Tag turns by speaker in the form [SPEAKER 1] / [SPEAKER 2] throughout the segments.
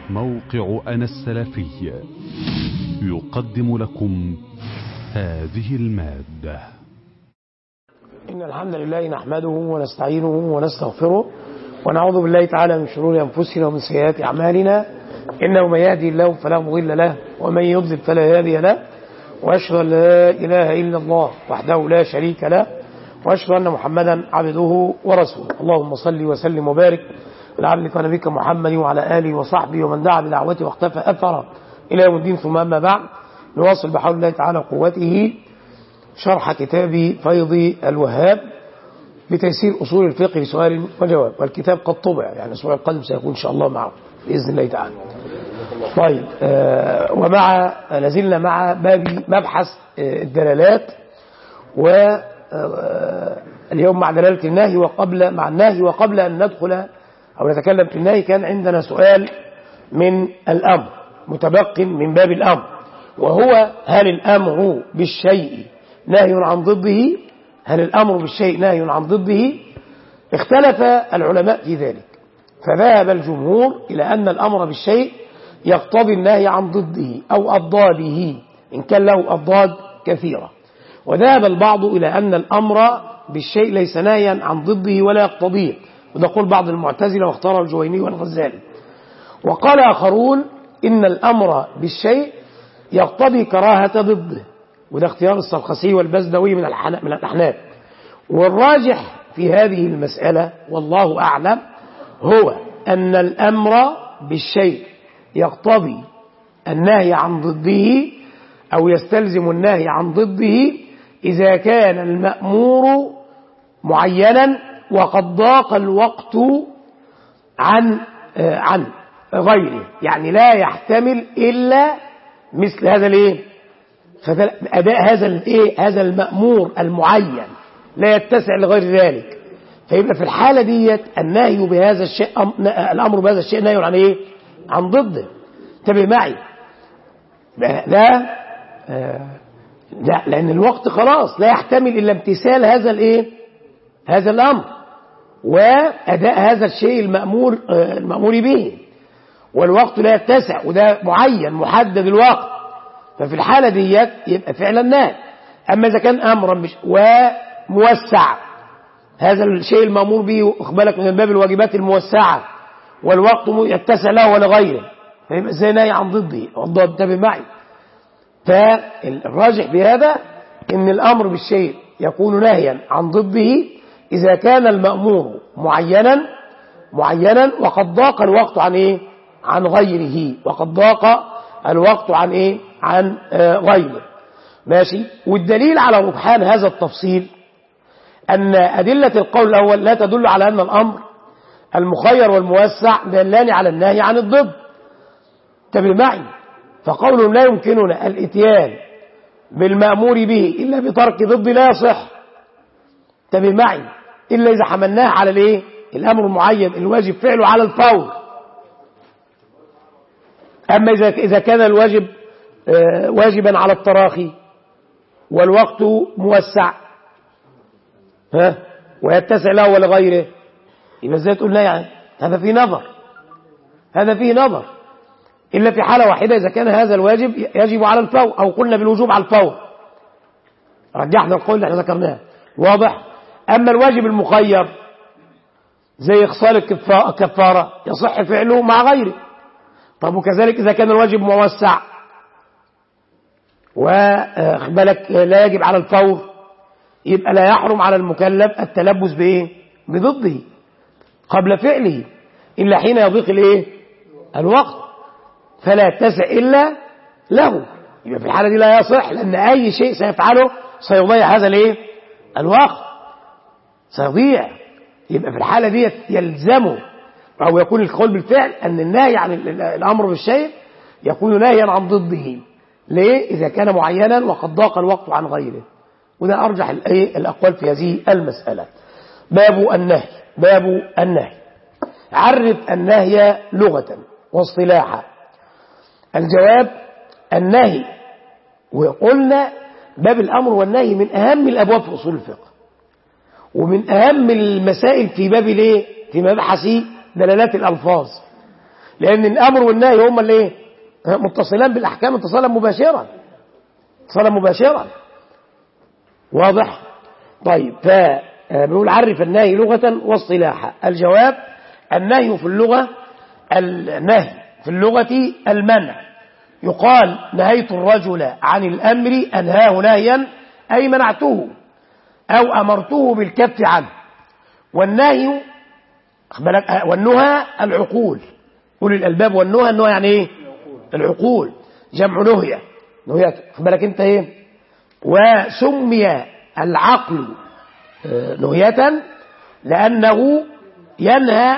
[SPEAKER 1] موقع أنا السلفي يقدم لكم هذه المادة.
[SPEAKER 2] إن الحمد لله نحمده ونستعينه ونستغفره ونعوذ بالله تعالى من شرور أنفسنا ومن سيئات أعمالنا، إنه من يهدي الله فلا مضل له ومن يضلل فلا هادي له، وأشهد أن لا إله إلا الله وحده لا شريك له، وأشهد أن محمدا عبده ورسوله. اللهم صل وسلم وبارك على عبدك ونبيك محمد وعلى آله وصحبه ومن دعا بدعوته واختفى أثره إلى يوم الدين. ثم أما بعد، نواصل بحول الله تعالى وقوته شرح كتاب فيض الوهاب بتيسير أصول الفقه بسؤال وجواب، والكتاب قد طبع، يعني الأسبوع القادم سيكون إن شاء الله معه بإذن الله تعالى. طيب، ومع لازلنا مع مبحث الدلالات، واليوم مع دلالة النهي مع النهي. وقبل أن ندخل أو نتكلم في النهي كان عندنا سؤال من الأمر متبق من باب الأمر، وهو: هل الأمر بالشيء نهي عن ضده؟ هل الأمر بالشيء نهي عن ضده؟ اختلف العلماء في ذلك، فذهب الجمهور إلى أن الأمر بالشيء يقتضي النهي عن ضده أو أضداده إن كان له أضداد كثيرة، وذهب البعض إلى أن الأمر بالشيء ليس نهيا عن ضده ولا يقتضيه، وده قول بعض المعتزلة واختاره الجويني والغزالي. وقال آخرون إن الأمر بالشيء يقتضي كراهة ضده، وده اختيار السرخسي والبزدوي من الأحناف. والراجح في هذه المسألة والله أعلم هو أن الأمر بالشيء يقتضي النهي عن ضده أو يستلزم النهي عن ضده إذا كان المأمور معينا وقد ضاق الوقت عن غيره، يعني لا يحتمل إلا مثل هذا الايه، أداء هذا المأمور المعين لا يتسع لغير ذلك. فيبقى في الحالة ديت النهي بهذا الشيء، الأمر بهذا الشيء نهي عن ايه؟ عن ضده. انتبه معي، لا لأن الوقت خلاص لا يحتمل إلا امتثال هذا الأمر وأداء هذا الشيء المأمور به، والوقت لا يتسع، وده معين محدد الوقت. ففي الحالة ديت يبقى فعلا نهي. أما إذا كان أمرا وموسع، هذا الشيء المأمور به أخبرك من باب الواجبات الموسعة والوقت يتسع له ولغيره، فيبقى ازاي نهي عن ضده؟ والله انتبه معي. فالراجح بهذا ان الامر بالشيء يكون نهيا عن ضده اذا كان المأمور معينا وقد ضاق الوقت عن غيره، وقد ضاق الوقت عن غيره. ماشي. والدليل على رجحان هذا التفصيل ان ادلة القول الاول لا تدل على ان الامر المخير والموسع دلان على النهي عن الضد. انتبه معي. فقولهم لا يمكننا الاتيان بالمأمور به إلا بترك ضد لا يصح، انتبه معي، إلا إذا حملناه على الأمر المعين الواجب فعله على الفور. أما إذا كان الواجب واجبا على التراخي والوقت موسع ويتسع له ولغيره، يبقى ازاي تقول لا؟ يعني هذا فيه نظر، إلا في حالة واحدة، إذا كان هذا الواجب يجب على الفور، أو قلنا بالوجوب على الفور، رجحنا القول اللي احنا ذكرناه، واضح. أما الواجب المخير زي إخصال الكفارة يصح فعله مع غيره. طب وكذلك إذا كان الواجب موسع وخبالك لا يجب على الفور، يبقى لا يحرم على المكلف التلبس بضده قبل فعله إلا حين يضيق الوقت فلا يتسع إلا له. يبقى في الحالة دي لا يصح، لأن أي شيء سيفعله سيضيع هذا الوقت، سيضيع. يبقى في الحالة دي يلزمه أو يكون القول بالفعل أن النهي عن الأمر بالشيء يكون نهيا عن ضده. ليه؟ إذا كان معينا وقد ضاق الوقت عن غيره. وده أرجح الأقوال في هذه المسألة. باب النهي. عرف النهي لغة واصطلاحا. الجواب: النهي، وقلنا باب الأمر والنهي من أهم الأبواب في أصول الفقه، ومن أهم المسائل في باب في مبحث دلالات الألفاظ، لأن الأمر والنهي هما اللي ايه متصلان بالأحكام اتصالا مباشرا، اتصالا مباشرا. واضح؟ طيب، فبيقول عرف النهي لغة واصطلاحا. الجواب: النهي في اللغة المنع. يقال نهيت الرجل عن الأمر، أنهاه نهيا أي منعته أو أمرته بالكف عنه. والنهي والنهى العقول، أولي الألباب. والنهى النهى يعني إيه؟ العقول، جمع نهية، نهية. بالك أنت إيه؟ وسمي العقل نهية لأنه ينهى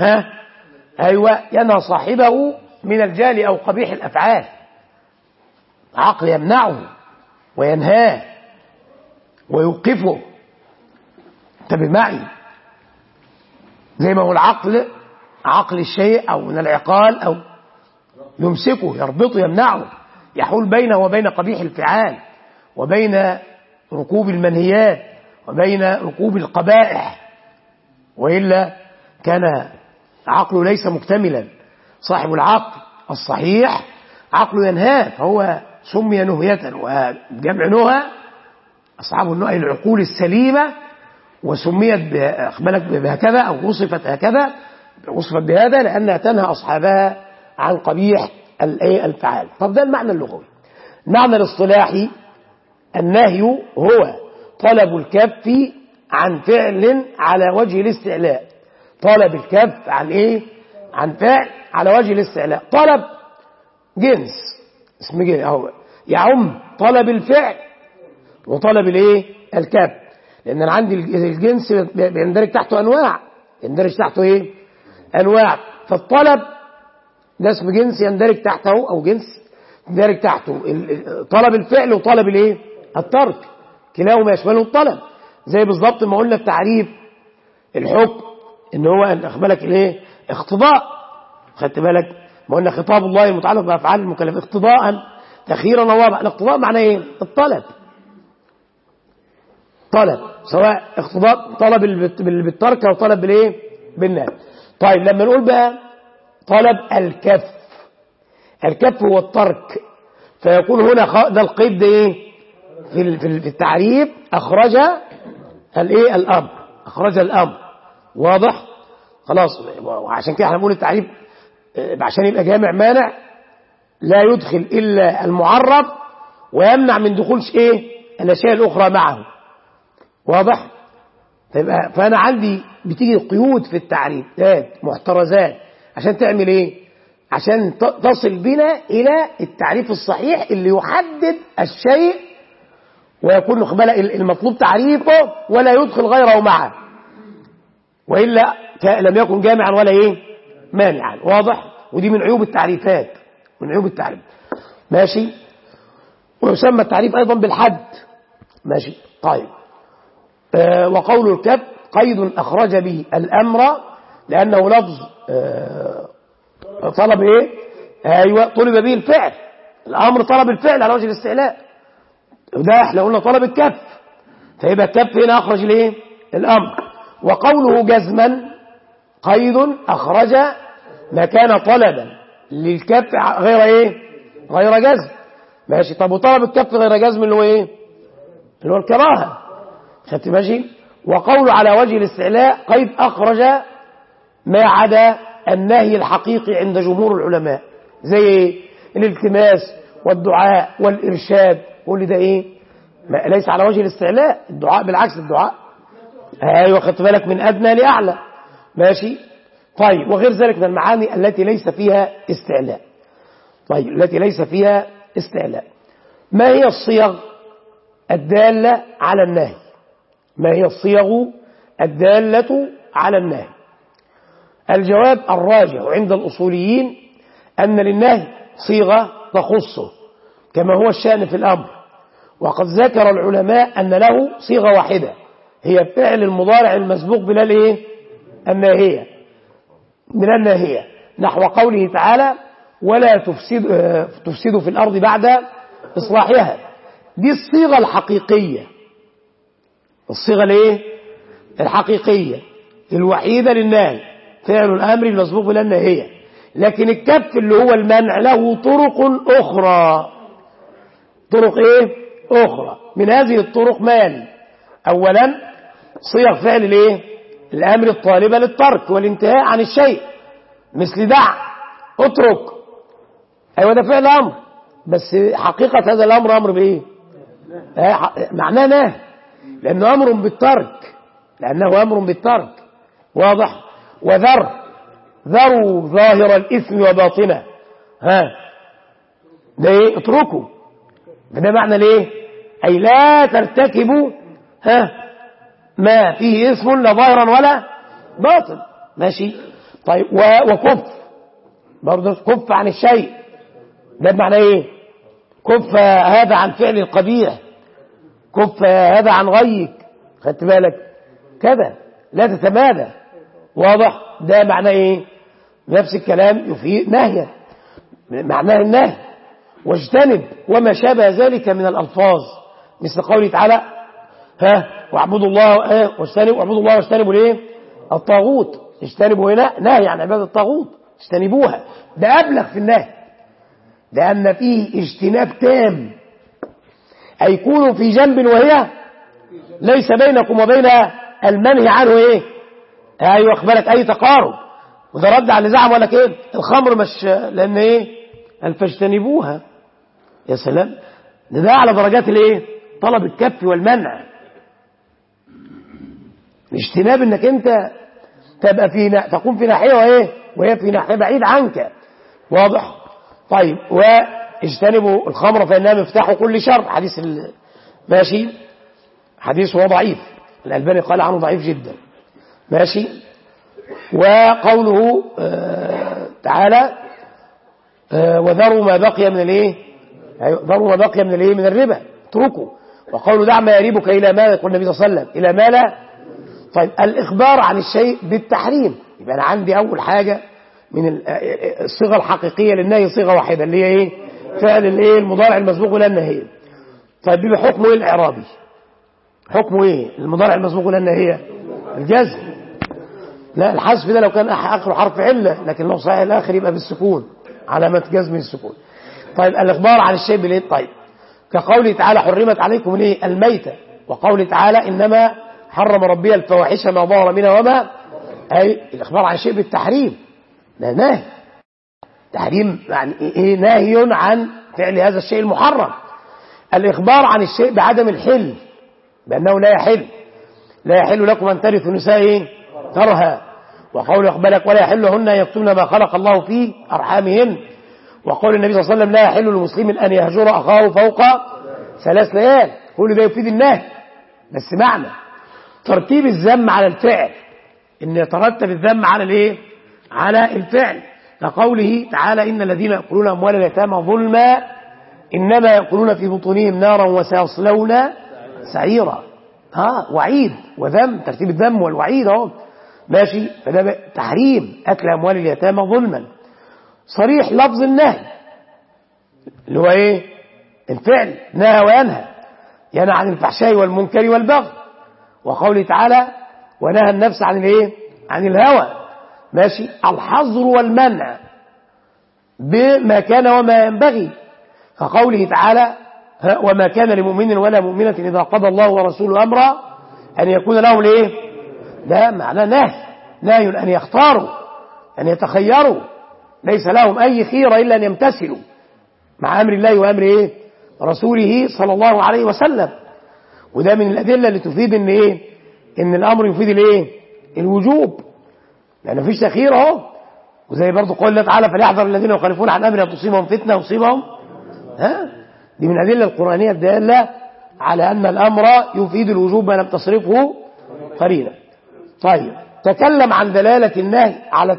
[SPEAKER 2] ينهى صاحبه من الجهل أو قبيح الأفعال. عقل يمنعه وينهاه ويوقفه. انتبه معي، زي ما هو العقل عقل الشيء أو من العقال، أو يمسكه يربطه يمنعه، يحول بينه وبين قبيح الفعال، وبين ركوب المنهيات، وبين ركوب القبائح، وإلا كان عقله ليس مكتملا. صاحب العقل الصحيح عقله ينهاه، فهو سمي نهية، وجمع نهى أصحاب النهى العقول السليمة، وسميت بهكذا أو وصفت هكذا، وصفت بهذا لأنها تنهى أصحابها عن قبيح الفعال. طب ده المعنى اللغوي. المعنى الاصطلاحي: النهي هو طلب الكف عن فعل على وجه الاستعلاء. طلب الكف عن ايه؟ عن فعل على وجه الاستعلاء. طلب جنس، اسم جنس اهو، يعم طلب الفعل وطلب الايه؟ الكف. لان انا عندي الجنس بيندرج تحته انواع، يندرج تحته ايه؟ انواع. فالطلب ده اسم جنس يندرج تحته، او جنس يندرج تحته طلب الفعل وطلب الايه؟ الترك، كلاهما يشمله الطلب. زي بالظبط ما قلنا التعريف الحكم ان هو اخبالك الايه؟ اقتضاء. خدت بالك؟ ما قلنا خطاب الله المتعلق بافعال المكلف اقتضاء تخييرا ووضع. الاقتضاء معناه ايه؟ الطلب، طلب، سواء اقتضاء طلب بالترك او طلب بالايه؟ بالنهي. طيب لما نقول بقى طلب الكف، الكف هو الترك، فيكون هنا ده القيد ده ايه؟ في التعريف اخرج الايه؟ الامر، اخرج الامر. واضح؟ خلاص. وعشان كده احنا بنقول التعريف عشان يبقى جامع مانع لا يدخل الا المعرب ويمنع من دخول ايه؟ الاشياء الاخرى معه. واضح؟ فانا عندي بتيجي قيود في التعريف، محترزات، عشان تعمل ايه؟ عشان تصل بنا الى التعريف الصحيح اللي يحدد الشيء ويكون المطلوب تعريفه ولا يدخل غيره معه، وإلا لم يكن جامعا ولا ايه؟ مانعا. واضح؟ ودي من عيوب التعريفات، من عيوب التعريف. ماشي. ويسمى التعريف ايضا بالحد. ماشي. طيب، وقول الكف قيد اخرج به الامر لانه لفظ طلب ايه؟ ايوه، طلب به الفعل. الامر طلب الفعل على وجه الاستعلاء، وده احنا قلنا طلب الكف، فيبقى الكف هنا اخرج الايه؟ الامر. وقوله جزما قيد اخرج ما كان طلبا للكف غير ايه؟ غير جزم. ماشي. طب وطلب الكف غير جزم اللي هو ايه؟ اللي هو الكراهه. خدت ماشي. وقوله على وجه الاستعلاء قيد اخرج ما عدا النهي الحقيقي عند جمهور العلماء، زي ايه؟ الالتماس والدعاء والارشاد، كل ده ايه؟ ليس على وجه الاستعلاء. الدعاء بالعكس، الدعاء ايوه، خدت بالك، من ادنى لاعلى. ماشي. طيب، وغير ذلك من المعاني التي ليس فيها استعلاء. طيب، التي ليس فيها استعلاء. ما هي الصيغ الدالة على النهي؟ ما هي الصيغ الدالة على النهي؟ الجواب الراجح عند الأصوليين أن للنهي صيغة تخصه كما هو الشأن في الأمر، وقد ذكر العلماء أن له صيغة واحدة هي فعل المضارع المسبوق بلا الايه؟ الناهية، من الناهية، نحو قوله تعالى ولا تفسدوا في الأرض بعد إصلاحها. دي الصيغة الحقيقية، الصيغة الايه؟ الحقيقية الوحيدة للنهي، فعل الأمر المسبوق بلا الناهية. لكن الكف اللي هو المنع له طرق أخرى. طرق إيه؟ أخرى. من هذه الطرق مال. أولا صيغ فعل الإيه؟ الأمر الطالبة للترك والانتهاء عن الشيء، مثل دع، اترك. أيوة ده فعل أمر، بس حقيقة هذا الأمر أمر بإيه؟ معناه نهي، لأنه أمر بالترك، لأنه أمر بالترك. واضح؟ ذروا ظاهر الإثم وباطنه. ده إيه؟ اتركوا. ده معنى ليه؟ أي لا ترتكبوا ما فيه إثم لا ظاهرا ولا باطن. ماشي. طيب وكف، برضه كف عن الشيء. ده معنى إيه؟ كف هذا عن فعل القبيح، كف هذا عن غيك، خدت بالك كذا، لا تتمادى. واضح؟ ده معناه ايه؟ نفس الكلام يفيد نهيا، معناه النهي. واجتنب وما شابه ذلك من الألفاظ، مثل قوله تعالى واعبدوا الله واعبدوا الله واجتنبوا الايه؟ الطاغوت. اجتنبوا هنا نهي عن عبادة الطاغوت، اجتنبوها. ده أبلغ في النهي، لأن فيه اجتناب تام، أي يكون في جنب وهي ليس بينكم وبين المنهي عنه ايه؟ ايوه اخبرك اي تقارب. وده رد على اللي زعم ولا ايه؟ الخمر مش لان ايه؟ قال فاجتنبوها. يا سلام، ده على درجات الايه؟ طلب الكف والمنع. الاجتناب انك انت تبقى تكون في ناحيه وايه؟ وهي في ناحيه بعيد عنك. واضح؟ طيب واجتنبوا الخمر فانها مفتاح كل شر. حديث ماشي، حديث هو ضعيف، الألباني قال عنه ضعيف جدا. ماشي. وقوله تعالى وذروا ما بقي من الايه؟ ذروا ما بقي من الايه؟ من الربا، اتركوا. وقوله دع ما يريبك الى ما، يقول النبي صلى الله عليه وسلم الى ما لا. طيب الإخبار عن الشيء بالتحريم، يبقى أنا عندي أول حاجة من الصيغة الحقيقية للنهي صيغة واحدة اللي هي ايه؟ فعل الايه؟ المضارع المسبوق ولا النهي. طيب بيبقى حكمه ايه الإعرابي؟ حكمه ايه المضارع المسبوق ولا النهي؟ الجزم. لا، الحذف ده لو كان آخره حرف علة، لكن لو صحيح الآخر يبقى بالسكون، علامة جزم السكون. طيب الإخبار عن الشيء بالايه؟ طيب كقوله تعالى حرمت عليكم الايه؟ الميتة. وقوله تعالى إنما حرم ربي الفواحش ما ظهر منها وما، أي الإخبار عن الشيء بالتحريم. ده نهي، تحريم يعني ايه؟ نهي عن فعل هذا الشيء المحرم. الإخبار عن الشيء بعدم الحل، بأنه لا يحل لكم أن ترثوا النساء كرها. وقول أخبرك ولا يحلهن يكتمن ما خلق الله في أرحامهن. وقول النبي صلى الله عليه وسلم لا يحل لمسلم أن يهجر أخاه فوق 3 ليال. كل ده يفيد النهي، بس معنى ترتيب الذم على الفعل، إن يترتب الذم على الايه؟ على الفعل. كقوله تعالى إن الذين يأكلون أموال اليتامى ظلما إنما يأكلون في بطونهم نارا وسيصلون سعيرا. وعيد وذم، ترتيب الذم والوعيد اهو. ماشي. فده تحريم أكل أموال اليتامى ظلما. صريح لفظ النهي اللي هو ايه؟ الفعل نهى وينهى، ينهى عن الفحشاء والمنكر والبغي. وقوله تعالى ونهى النفس عن الايه؟ عن الهوى. ماشي. الحظر والمنع بما كان وما ينبغي، كقوله تعالى وما كان لمؤمن ولا مؤمنة إذا قضى الله ورسوله أمرا أن يكون لهم الايه؟ ده معناه نهي أن يختاروا، أن يتخيروا، ليس لهم أي خيرة إلا أن يمتثلوا مع أمر الله وأمر ايه؟ رسوله صلى الله عليه وسلم. وده من الأدلة اللي تفيد ان ايه؟ ان الأمر يفيد الايه؟ الوجوب، لأن مفيش تخير اهو. وزي برضو قول الله تعالى فليحذر الذين يخالفون عن أمره أن تصيبهم فتنة وتصيبهم دي من الأدلة القرآنية الدالة على أن الأمر يفيد الوجوب ما لم تصرفه قرينة. طيب تكلم عن دلالة النهي على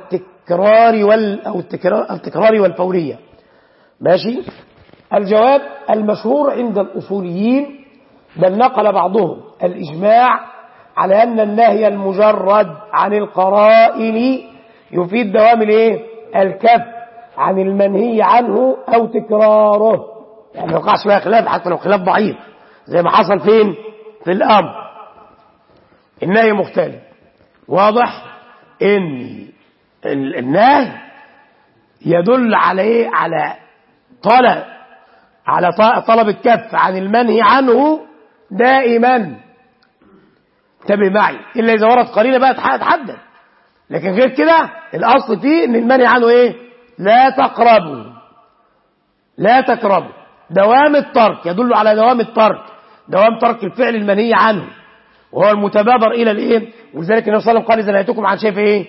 [SPEAKER 2] التكرار والفورية. ماشي. الجواب المشهور عند الأصوليين بل نقل بعضهم الإجماع على أن النهي المجرد عن القرائن يفيد دوام الايه؟ الكف عن المنهي عنه أو تكراره. يعني ما يقعش فيها خلاف، حتى لو خلاف ضعيف زي ما حصل فين؟ في الأمر النهي مختلف. واضح ان النهي يدل على إيه؟ على طلب الكف عن المنهي عنه دائما. انتبه معي، إلا إذا ورد قرينة بقى تحدد، لكن غير كده الأصل فيه إن المنهي عنه إيه؟ لا تقربوا، لا تقربوا. دوام الترك يدل على دوام الترك، دوام ترك الفعل المنهي عنه، وهو المتبادر إلى الإيه؟ ولذلك النبي صلى الله عليه وسلم قال إذا نهيتكم عن شيء إيه؟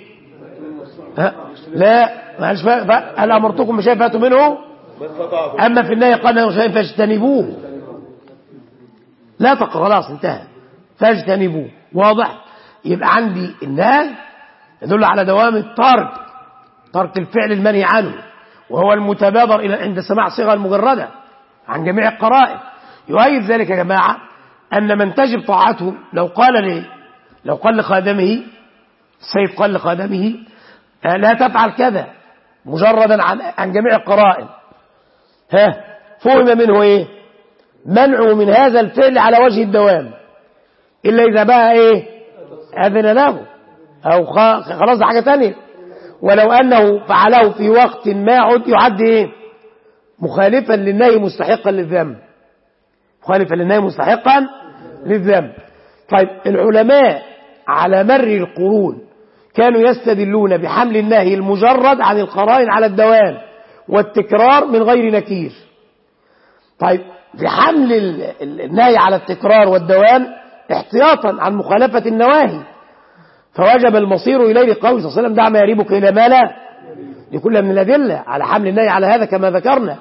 [SPEAKER 2] لا معلش، هل أمرتكم بشيء فاتوا منه؟ أما في النهي قال له شيء فاجتنبوه، لا تقرأ، خلاص انتهى، فاجتنبوه. واضح؟ يبقى عندي النهي يدل على دوام الترك، ترك الفعل المنهي عنه، وهو المتبادر إلى عند سماع صيغة المجردة عن جميع القرائن. يؤيد ذلك يا جماعة أن من تجب طاعته لو قال لخادمه، السيد قال لخادمه لا تفعل كذا مجردا عن جميع القرائن، فهم منه ايه؟ منعه من هذا الفعل على وجه الدوام، إلا إذا بقى ايه؟ أذن له أو خلاص ده حاجة تانية. ولو أنه فعله في وقت ما يعد ايه؟ مخالفا للنهي مستحقا للذنب، مخالفا للنهي مستحقا للذنب. طيب العلماء على مر القرون كانوا يستدلون بحمل النهي المجرد عن القرائن على الدوام والتكرار من غير نكير. طيب في حمل النهي على التكرار والدوام احتياطا عن مخالفة النواهي، فوجب المصير إليه لقوله صلى الله عليه وسلم دع ما يريبك إلى ما لا، لكل من الأدلة على حمل النهي على هذا كما ذكرنا.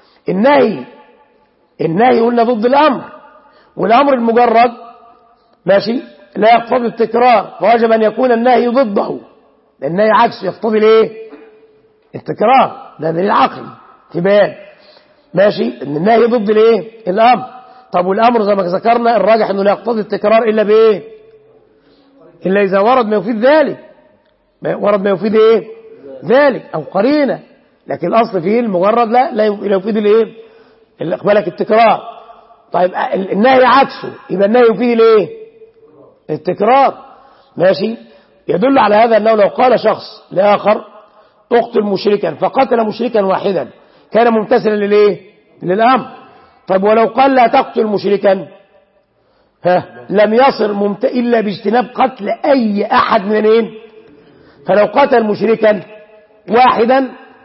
[SPEAKER 2] النهي قلنا ضد الأمر، والأمر المجرد ماشي لا يقتضي التكرار، فوجب أن يكون النهي ضده، لأن النهي عكسه يقتضي الايه؟ التكرار، ده دليل عقلي تبان ماشي ان النهي ضد الايه؟ الأمر. طب والأمر زي ما ذكرنا الراجح انه لا يقتضي التكرار إلا بايه؟ إلا إذا ورد ما يفيد ذلك، ورد ما يفيد ايه؟ ذلك أو قرينة، لكن الأصل فيه المجرد لا يفيد الايه؟ بالك التكرار. طيب النهي عكسه، يبقى النهي يفيد الايه؟ التكرار ماشي. يدل على هذا أنه لو قال شخص لآخر اقتل مشركا فقتل مشركا واحدا كان ممتثلا للايه؟ للأمر. طيب ولو قال لا تقتل مشركا لم يصر إلا باجتناب قتل أي أحد من الايه؟ فلو قتل مشركا واحدا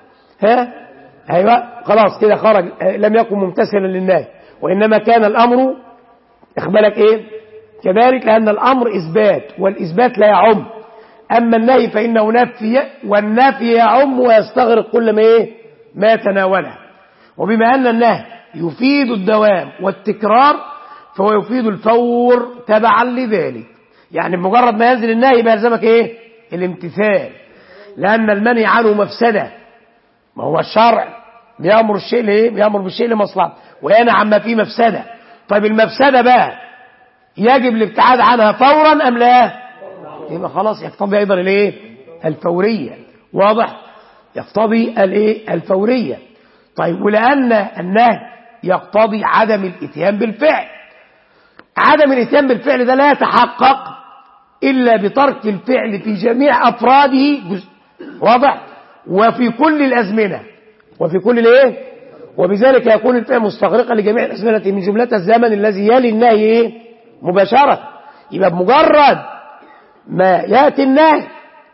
[SPEAKER 2] ايوه خلاص كده خرج، لم يكن ممتثلا للنهي، وإنما كان الأمر اخبالك ايه؟ كذلك، لأن الأمر إثبات، والإثبات لا يعم، أما النهي فإنه نفي، والنفي يعم ويستغرق كل ما ايه؟ ما يتناوله. وبما أن النهي يفيد الدوام والتكرار فهو يفيد الفور تبعا لذلك، يعني بمجرد ما ينزل النهي بيلزمك ايه؟ الامتثال، لأن المنهي عنه مفسدة، ما هو الشرع بيأمر الشيء ليه؟ بيأمر بالشيء لمصلحة وينهى عما فيه مفسدة. طيب المفسدة بقى يجب الابتعاد عنها فورا أم لا؟ يبقى خلاص يقتضي أيضا الايه؟ الفورية. واضح؟ يقتضي الايه؟ الفورية. طيب ولأن النهي يقتضي عدم الاتيان بالفعل، عدم الاتيان بالفعل ده لا يتحقق إلا بترك الفعل في جميع أفراده، واضح؟ وفي كل الأزمنة، وفي كل الايه؟ وبذلك يكون الفعل مستغرقا لجميع الأزمنة من جملة الزمن الذي يلي النهي ايه؟ مباشرة. يبقى بمجرد ما يأتي النهي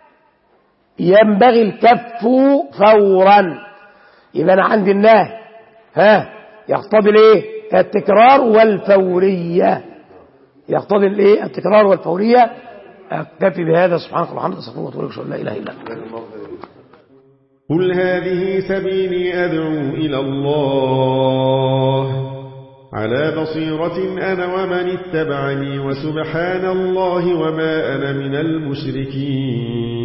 [SPEAKER 2] ينبغي الكف فورا. يبقى أنا عندي النهي يقتضي الايه؟ التكرار والفورية، يقتضي الايه؟ التكرار والفورية. أكتفي بهذا، سبحانك اللهم وبحمدك أستغفرك وأتوب إليك، لا إله إلا أنت.
[SPEAKER 3] قل هذه سبيلي أدعو إلى الله على بصيرة أنا ومن اتبعني، وسبحان الله وما أنا من المشركين.